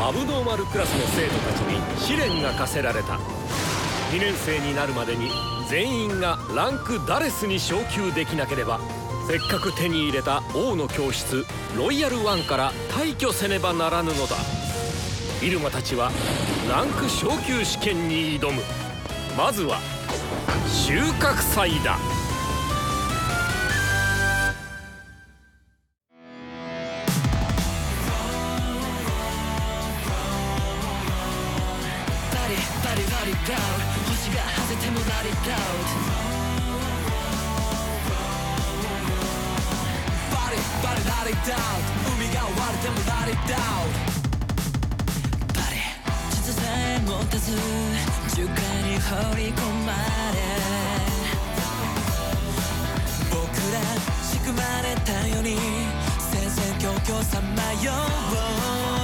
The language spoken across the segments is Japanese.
アブノーマルクラスの生徒たちに試練が課せられた。2年生になるまでに全員がランクダレスに昇級できなければ、せっかく手に入れた王の教室ロイヤル1から退去せねばならぬのだ。イルマたちはランク昇級試験に挑む。まずは収穫祭だ。 星が外れてもラリットバリバリラリット海が割れてもラリットバリ地図さえ持たず樹海に放り込まれ僕ら仕組まれたように戦々恐々さまよう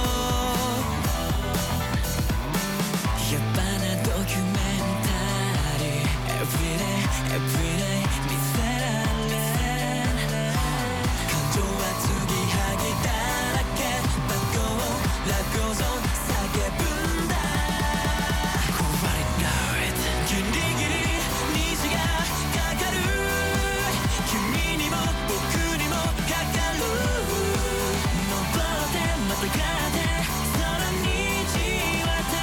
やっぱなドキュメンタリー Everyday 見せられ感情は継ぎはぎだらけバゴーラゴゾン叫ぶんだ Right now it ギリギリ虹がかかる君にも僕にもかかる登ってまたがって空にじわた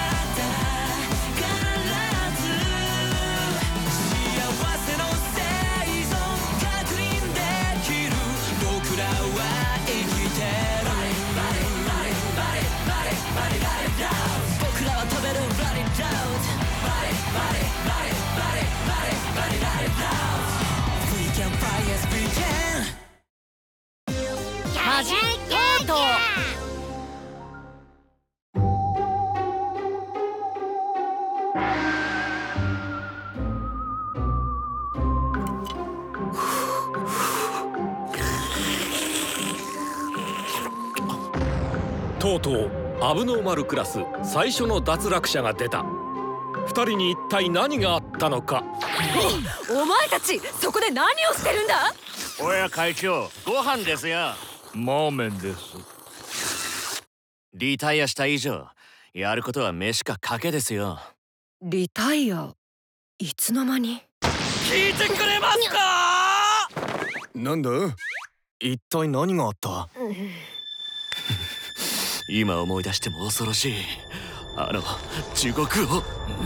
僕らは飛べるラリッダウトバリバリバリバリバリバリバリラリッダウト We can fly as we can マジックゲートとうとうアブノーマルクラス最初の脱落者が出た。2人に一体何があったのか。 お前たちそこで何をしてるんだ。 おや会長、ご飯ですよ。 ラーメンです。 リタイアした以上やることは飯か賭けですよ。 リタイアいつの間に。 聞いてくれますか。 なんだ一体何があった。 今思い出しても恐ろしいあの地獄を。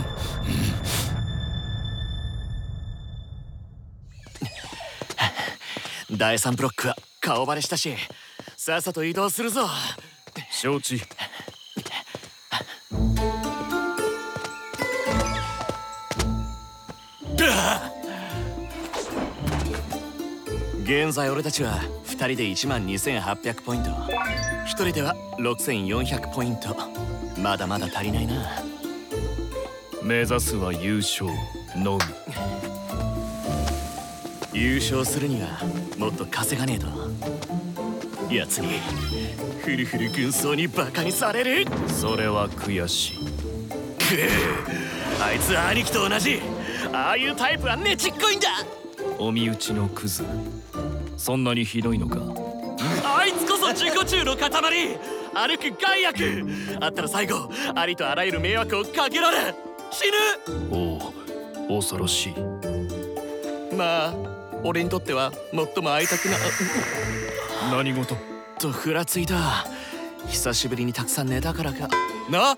第3ブロックは顔バレしたしさっさと移動するぞ。 承知。 現在俺たちは2人で12,800ポイント、1人では6,400ポイント。まだまだ足りないな。 目指すは優勝のみ。 優勝するにはもっと稼がねえと。奴にフルフル軍曹にバカにされる。 それは悔しい。 あいつは兄貴と同じ。ああいうタイプはねちっこいんだ。 お身内のクズ、そんなにひどいのか。 あいつこそ自己中の塊。歩く害悪。あったら最後ありとあらゆる迷惑をかけられ死ぬ。 おお、恐ろしい。 まあ俺にとっては最も会いたくな何事とふらついた。久しぶりにたくさん寝たからかな。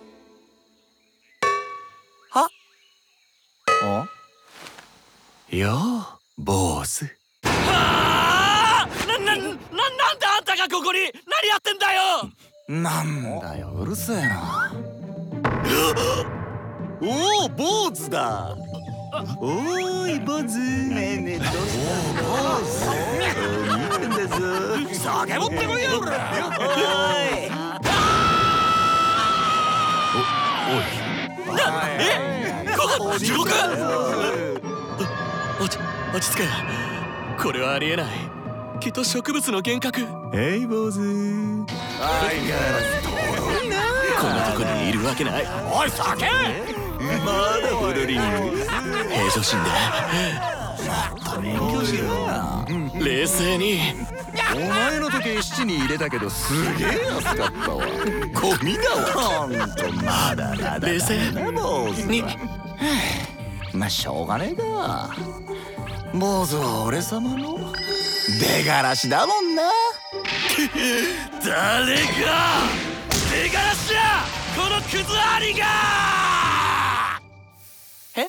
はあよう坊主。はあ、なんであんたがここに何やってんだよ。 なんだよ、うるせえな。おお、坊主だ。おーい、坊主。ねえねえ、どうしたの。坊主。見てんだぞ。酒持ってこいよ、おら。 ここ地獄。落ち着け。これはありえない。きっと植物の幻覚。 えい、坊主。 こんなとこにいるわけない。 おい、酒。まだほろりに。 平常心で勉強しろよ。 冷静に。 お前の時計7に入れたけどすげえ安かったわ。ゴミだわ。ほんとまだまだ冷静坊主に。 まあしょうがねえか。坊主は俺様の出がらしだもんな。 誰が出がらしや、このクズ兄が。え？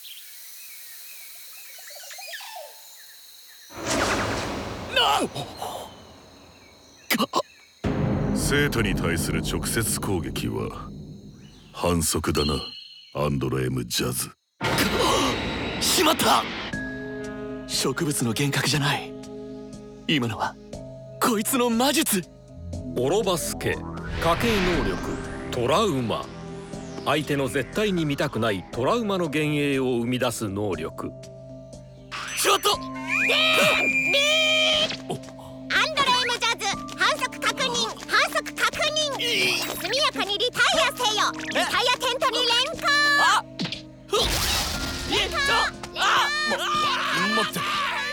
生徒に対する直接攻撃は反則だな、アンドロ M ジャズ。 しまった。植物の幻覚じゃない。今のはこいつの魔術。 オロバス家家系能力トラウマ。相手の絶対に見たくないトラウマの幻影を生み出す能力。 ちょっとアンドロ M ジャズ反則確認、反則確認。速やかにリタイアせよ。リタイアテントに連行。 待って。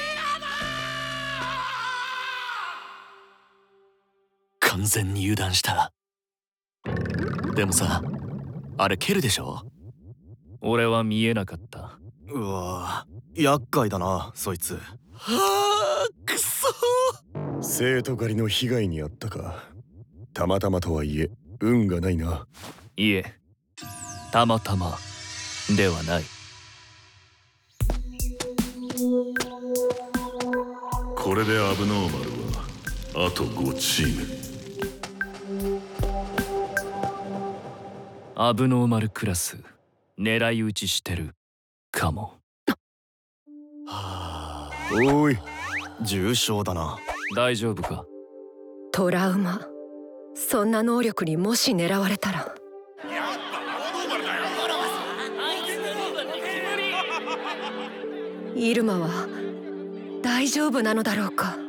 完全に油断した。でもさ、あれ蹴るでしょ。 俺は見えなかった。 うわ、厄介だなそいつ。 はあ、くそ。 生徒狩りの被害に遭ったか。たまたまとはいえ運がないな。 いえ、たまたまではない。 これでアブノーマルはあと5チーム。アブノーマルクラス狙い撃ちしてるかも。 おい、 重傷だな。 大丈夫か。 トラウマ。そんな能力にもし狙われたら。イルマは大丈夫なのだろうか。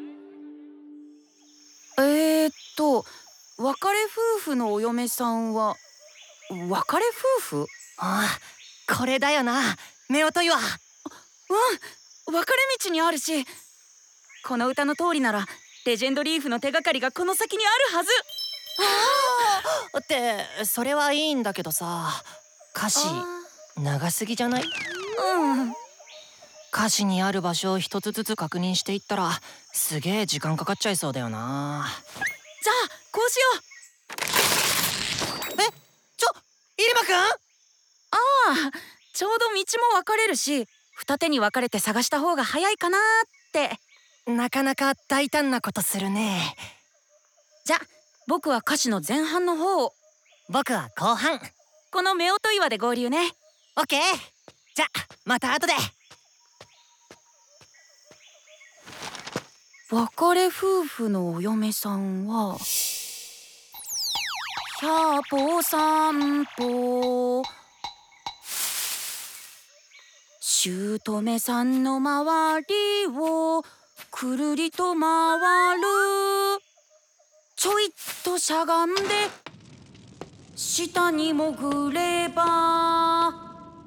別れ夫婦のお嫁さんは別れ夫婦？ ああ、これだよな、夫婦岩。 分かれ道にあるし、この歌の通りならレジェンドリーフの手がかりがこの先にあるはず。 ってそれはいいんだけどさ、歌詞長すぎじゃない？歌詞にある場所を一つずつ確認していったらすげえ時間かかっちゃいそうだよな。 じゃあこうしよう。 イルマくん？ ちょうど道も分かれるし、二手に分かれて探した方が早いかなって。 なかなか大胆なことするね。 じゃあ僕は歌詞の前半の方を、 僕は後半。 この夫婦岩で合流ね。 オッケー。じゃあまた後で。 別れ夫婦のお嫁さんは100歩散歩、姑さんの周りをくるりと回る。ちょいっとしゃがんで下に潜れば、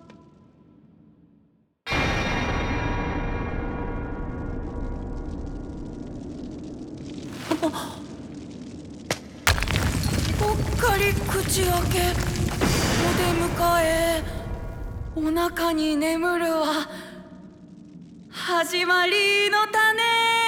ぽっかり口開け、お出迎え、お腹に眠るは始まりの種。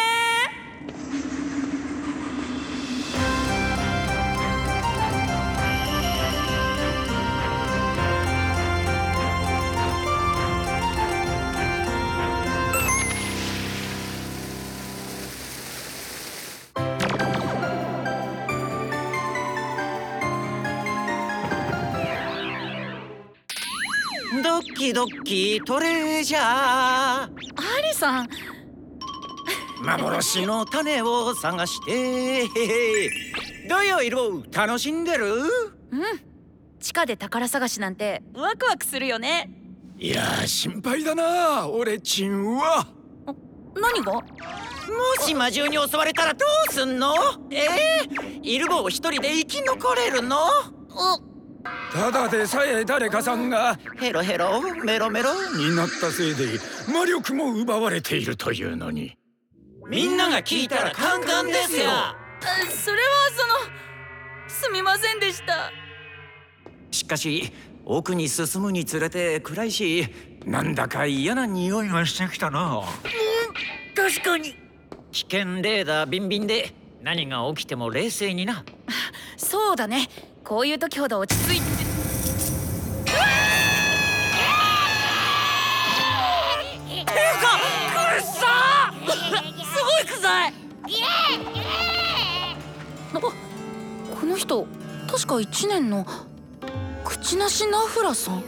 ドッキドッキトレジャー。 アリさん、 幻の種を探してどうよイルボ、楽しんでる？ 地下で宝探しなんてワクワクするよね。 いやー心配だな俺ちんは。 何が？ もし魔獣に襲われたらどうすんの？イルボ一人で生き残れるの？ ただでさえ誰かさんがヘロヘロメロメロになったせいで魔力も奪われているというのに。 みんなが聞いたらカンカンですよ。 それはすみませんでした。 しかし奥に進むにつれて暗いし、なんだか嫌な匂いがしてきたな。 確かに。 危険レーダービンビンで何が起きても冷静にな。 そうだね。こういう時ほど落ち着いて。ていうか苦しさすごい臭い。この人確か1年の口なしナフラさん。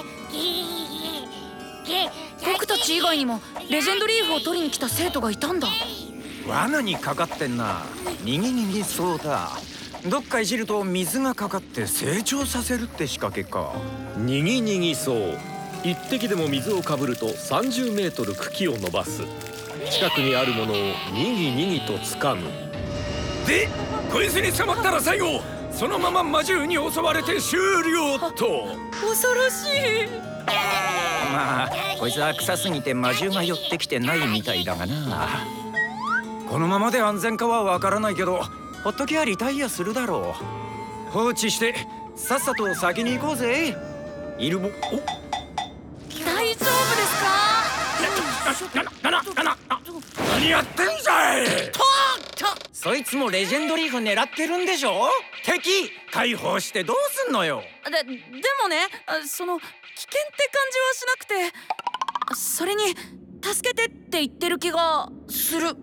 僕たち以外にもレジェンドリーフを取りに来た生徒がいたんだ。 罠にかかってんな。にぎにぎそうだ。どっかいじると水がかかって成長させるって仕掛けか。 にぎにぎそう。一滴でも水をかぶると30メートル茎を伸ばす。近くにあるものをにぎにぎと掴む。 でこいつに捕まったら最後そのまま魔獣に襲われて終了と。 恐ろしい。 まあこいつは臭すぎて魔獣が寄ってきてないみたいだがな。このままで安全かはわからないけどほっときゃリタイアするだろう。放置してさっさと先に行こうぜ。イルボ。 大丈夫ですか？ 何やってんじゃい。 そいつもレジェンドリーフ狙ってるんでしょ。敵解放してどうすんのよ。 でもね、危険って感じはしなくて、それに助けてって言ってる気がする。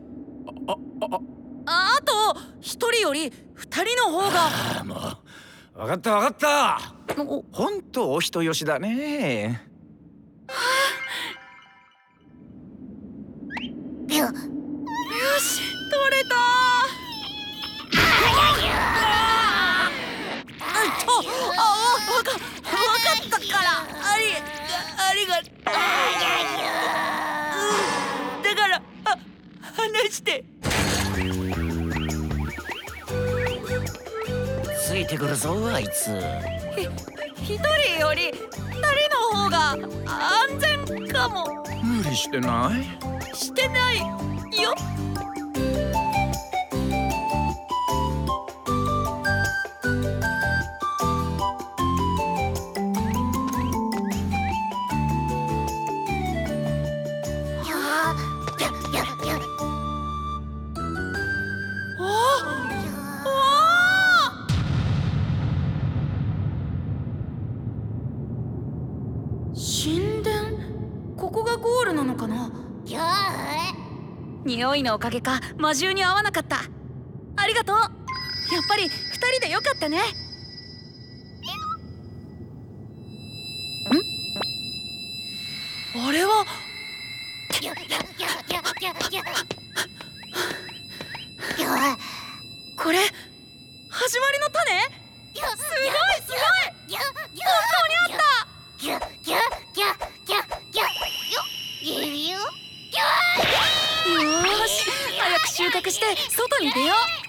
あと一人より二人の方が。 もう分かった分かった。ほんとお人よしだね。 よし取れた。わかったからありがだから話して。 ついてくるぞあいつ。 一人より二人の方が安全かも。 無理してない？ してないよ。神殿、ここがゴールなのかな。匂いのおかげか魔獣に合わなかった。ありがとう。やっぱり2人でよかったね。あれはこれ始まりの種。すごい本当にあった。よーし早く収穫して外に出よう。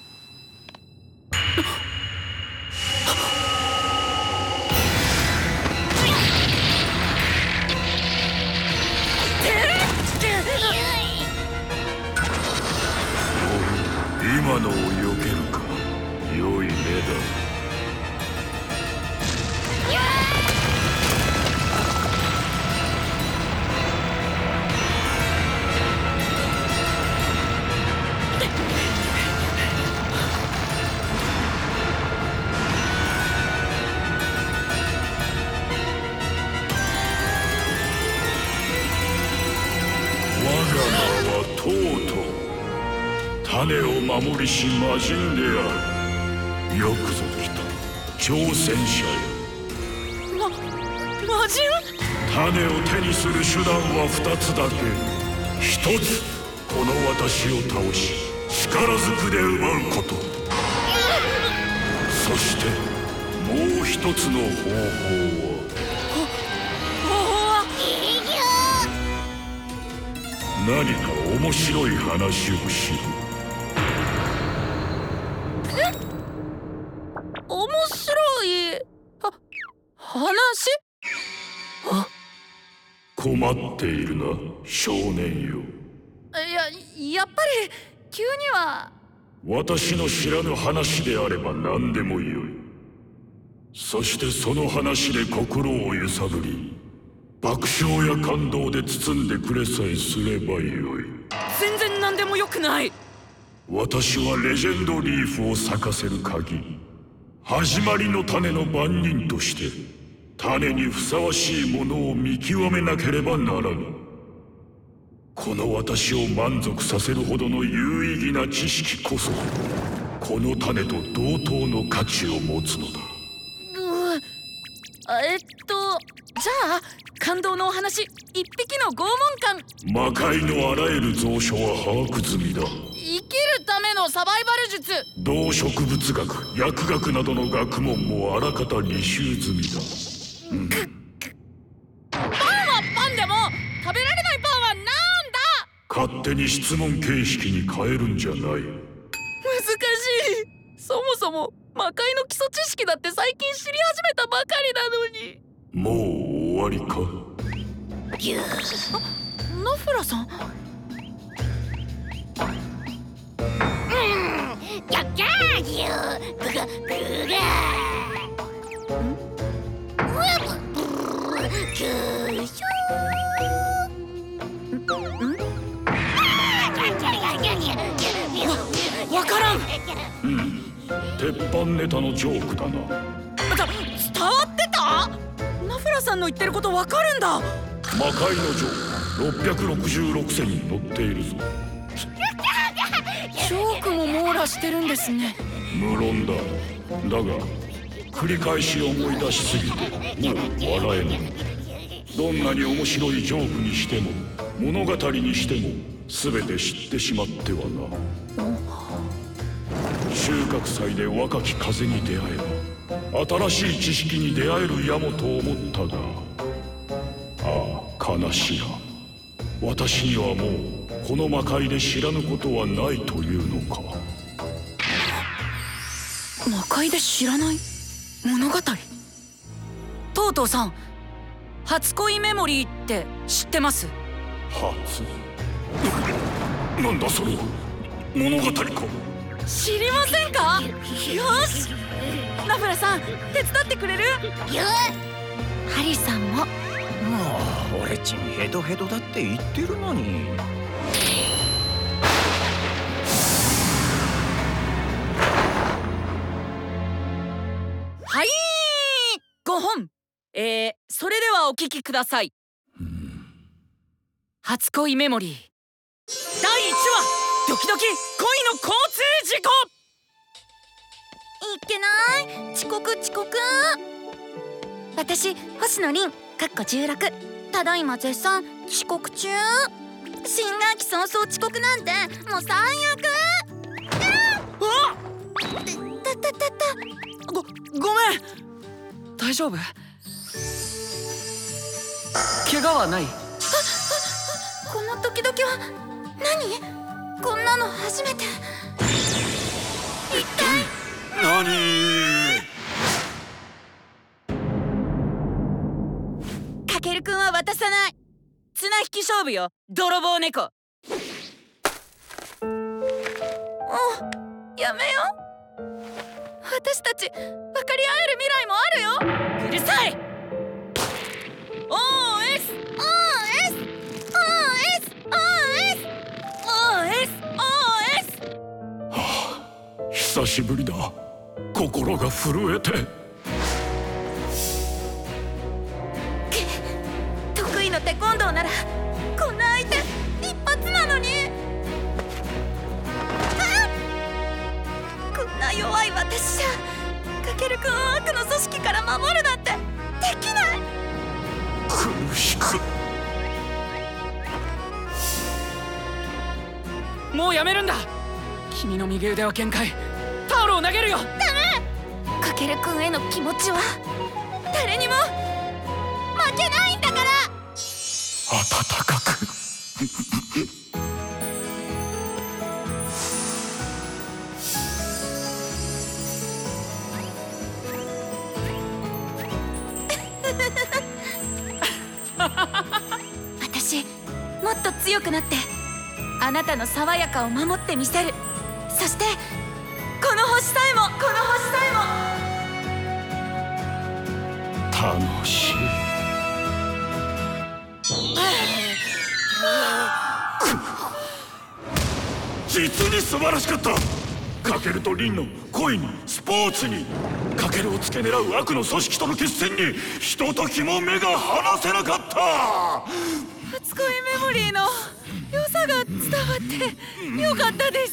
今のを避けるか。良い目だ。とうとう種を守りし魔人である。よくぞ来た挑戦者よ。 魔人？ 種を手にする手段は2つだけ。1つこの私を倒し力ずくで奪うこと。そしてもう1つの方法は何か面白い話をしろ。 面白い話？ 困っているな少年よ。 やっぱり急には。 私の知らぬ話であれば何でもよい。そしてその話で心を揺さぶり、爆笑や感動で包んでくれさえすればよい。 全然何でもよくない。 私はレジェンドリーフを咲かせる鍵、始まりの種の番人として種にふさわしいものを見極めなければならぬ。この私を満足させるほどの有意義な知識こそこの種と同等の価値を持つのだ。 じゃあ感動のお話、一匹の拷問官。 魔界のあらゆる蔵書は把握済みだ。 生きるためのサバイバル術、 動植物学、薬学などの学問もあらかた履修済みだ。 パンはパンでも食べられないパンはなんだ。 勝手に質問形式に変えるんじゃない。難しい。 そもそも魔界の基礎知識だって最近知り始めたばかりなのに。 もう終わりか。 ナフラさん。 ギャッギャーギューグガグガわからん。 鉄板ネタのジョークだな。 伝わってた？ナフラさんの言ってることわかるんだ。 魔界のジョーク666選に載っているぞ。 ジョークも網羅してるんですね。 無論だ。だが繰り返し思い出しすぎてもう笑えない。どんなに面白いジョークにしても物語にしても全て知ってしまってはな。収穫祭で若き風に出会えば新しい知識に出会えるやもと思ったが、ああ悲しや。私にはもうこの魔界で知らぬことはないというのか。 魔界で知らない物語。トウトウさん、初恋メモリーって知ってます？ 初？なんだそれは。物語か。 知りませんか？よし、ナフラさん手伝ってくれる？ハリさんも。 もう俺ちんヘドヘドだって言ってるのに。 はい、5本。それではお聞きください。初恋メモリー第1話、ドキドキ恋の交通事故。 いけない、遅刻。私星野凛16、ただいま絶賛遅刻中。新学期早々遅刻なんてもう最悪。 ごめん。大丈夫？怪我はない？ このドキドキは何？こんなの初めて。一体何？ かけるくんは渡さない。綱引き勝負よ、泥棒猫。やめよ。私たち分かり合える未来もあるよ。うるさい。 久しぶりだ。心が震えて。 得意のテコンドーならこんな相手一発なのに。こんな弱い私じゃかけるくんを悪の組織から守るなんてできない。 苦しく。 もうやめるんだ。君の右腕は限界。タオルを投げるよ。ダメ。 かけるくんへの気持ちは誰にも負けないんだから。 温かく私もっと強くなってあなたの爽やかを守ってみせる。そしてこの星さえも、この星さえも。 楽しい。実に素晴らしかった。カケルとリンの恋にスポーツに、カケルを付け狙う悪の組織との決戦にひとときも目が離せなかった。 初恋メモリーの良さが伝わってよかったです。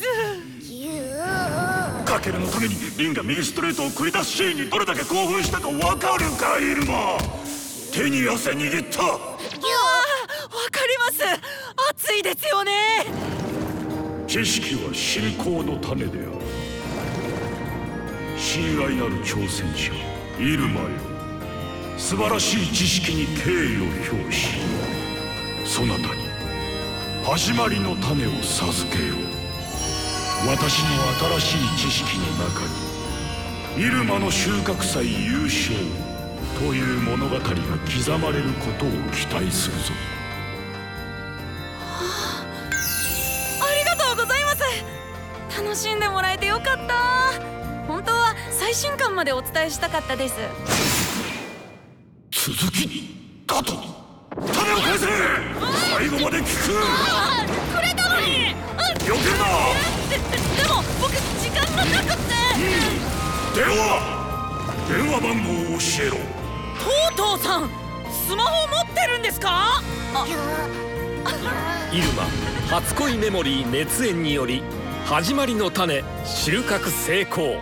カケルのためにリンが右ストレートを繰り出すシーンにどれだけ興奮したかわかるか、イルマ。手に汗握った。 わかります。熱いですよね。 知識は信仰の種である。親愛なる挑戦者イルマよ、素晴らしい知識に敬意を表し、そなたに始まりの種を授けよう。私の新しい知識の中にイルマの収穫祭優勝という物語が刻まれることを期待するぞ。 ありがとうございます。楽しんでもらえてよかった。本当は最新刊までお伝えしたかったです。 続きにカト、種を返せ。最後まで聞く。 くれたのに。 避けるな。 でも僕時間がなくって。 電話番号を教えろ。 トートーさん、スマホ持ってるんですか？ イルマ初恋メモリー熱演により始まりの種収穫成功。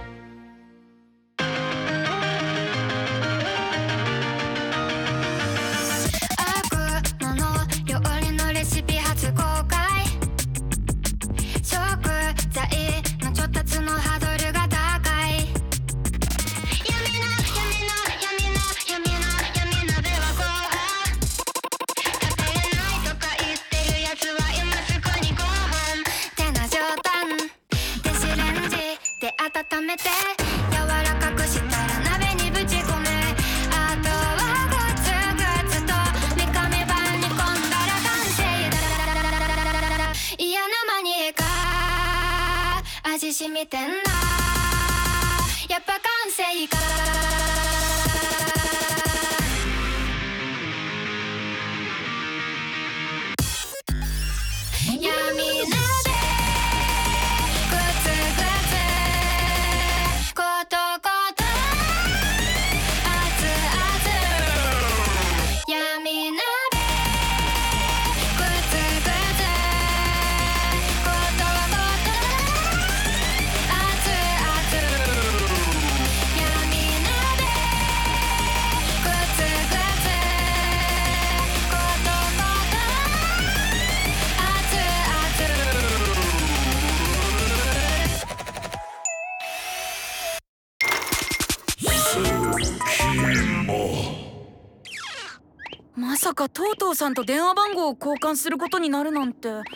温めて柔らかくしたら鍋にぶち込め、あとはグツグツと三日目版に込んだら完成だ。嫌なマニエか味しみてんな、やっぱ完成か。闇なまさかトートーさんと電話番号を交換することになるなんて。トー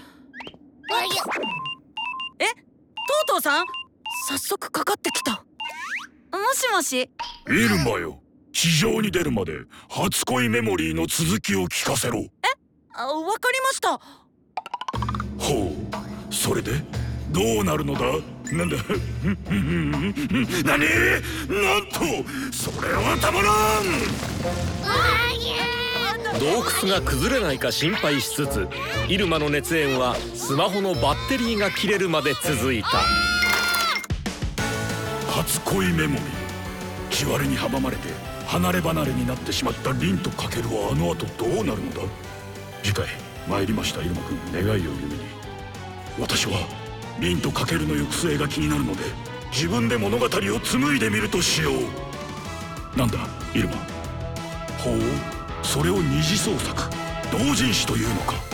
トーさん、早速かかってきた。もしもし。 イルマよ、地上に出るまで初恋メモリーの続きを聞かせろ。 わかりました。 ほう、それでどうなるのだ。なんだ何、なんとそれはたまらん。 洞窟が崩れないか心配しつつ、イルマの熱演はスマホのバッテリーが切れるまで続いた。 初恋メモリー、地割れに阻まれて離れ離れになってしまったリンとカケルはあの後どうなるのだ。次回参りましたイルマくん、願いを夢に。私はリンとカケルの行く末が気になるので、自分で物語を紡いでみるとしよう。なんだイルマ。ほう、それを二次創作同人誌というのか。